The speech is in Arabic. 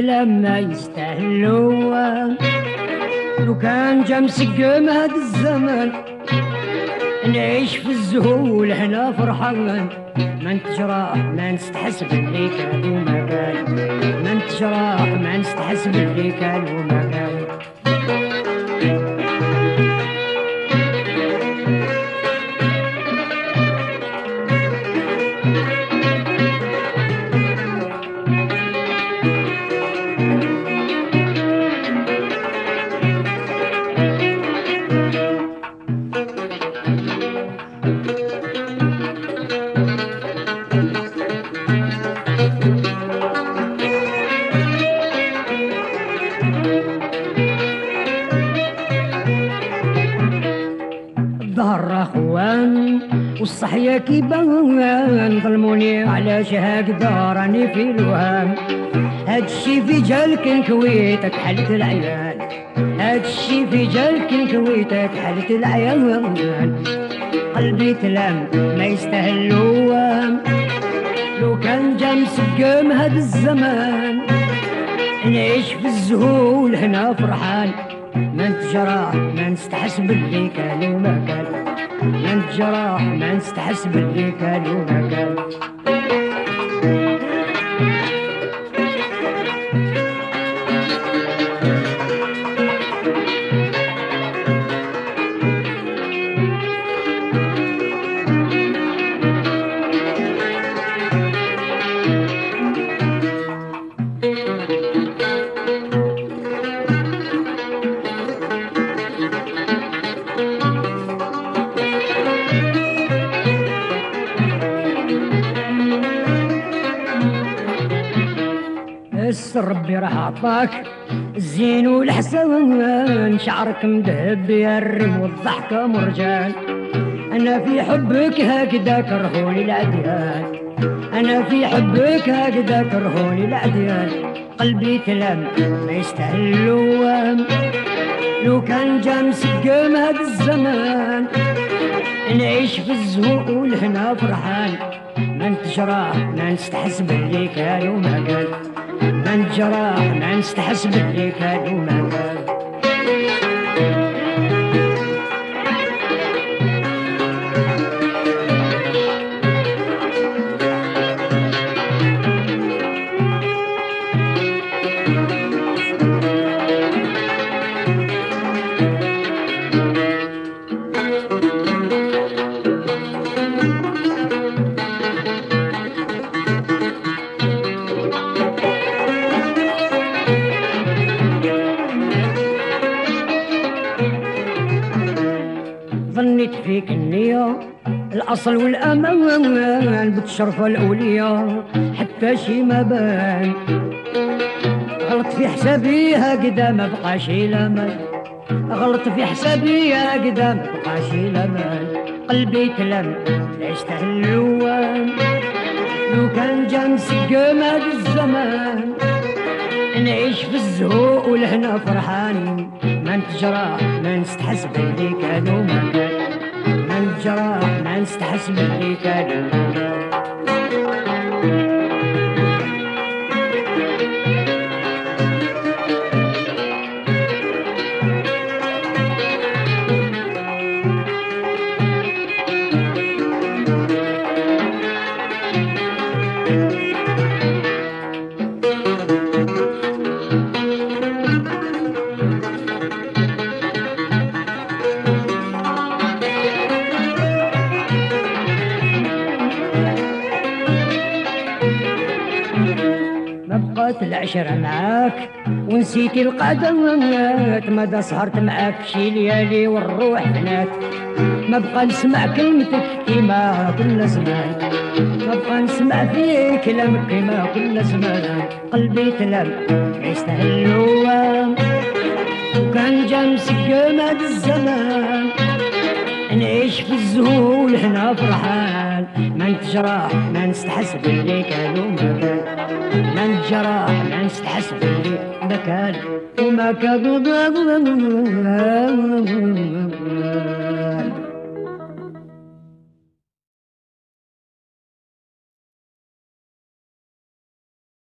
لما يستاهلوا. لو كان جا مسقم هاد الزمن نعيش في الزهول هنا فرحان. ما نتجرح ما نستحسب اللي كان وما كان، ما نتجرح ما نستحسب اللي كان وما كان. ظهر اخوان والصحية كيبان، ظلموني علاش هكذا راني في الوهام. هادشي في جالك نكويتك حلت العيان، هادشي في جالك نكويتك حلت العيان. قلبي تلام ما يستاهل لوام. لو كان جا مسقم هاد الزمان نعيش في الزهول هنا فرحان. ما نتجرح ما نستحسب اللي كان وما كان، ما نتجرح ما نستحسب اللي كان وما كان. بس ربي راح عطاك الزين والحسن، شعرك مذهب يا الرم والضحكة مرجان. أنا في حبك هكذا كرهوني العديان، أنا في حبك هكذا كرهوني العديان. قلبي تلام ما يستاهل لوام. لو كان جا مسقم هاد الزمان نعيش في الزهول هنا فرحان. ما نتجرح ما نستحسب اللي كان وما كان، ما نتجرح ما نستحسب اللي كان وما كان. ظنيت فيك النية الأصل والأمان، بتشرفة الأولية حتى شي ما بان. غلط في حسابي هكذا ما بقاش الأمان، غلط في حسابي هكذا ما بقاش الأمان. قلبي تلم لا يستاهل اللوام. لو كان جا مسقم هاد الزمان نعيش في الزهول هنا فرحان. ما نتجرح ما نستحسب اللي كان وما كان، ما نتجرح ما نستحسب اللي كان وما كان. بقات العشرة معاك ونسيتي القدمات، مدى سهرت معاك شي ليالي والروح فنات. ما بقى نسمع كلمتك كيما كل زمان، ما بقى نسمع فيك كلامك كيما كل زمان. قلبي تلام ما يستاهل اللوام. وكان جا مسقم هاد الزمان نعيش في الزهول هنا فرحان. ما نتجرح ما نستحسب اللي كان وما كان، ما نتجرح ما نستحسب اللي ما كان وما كان.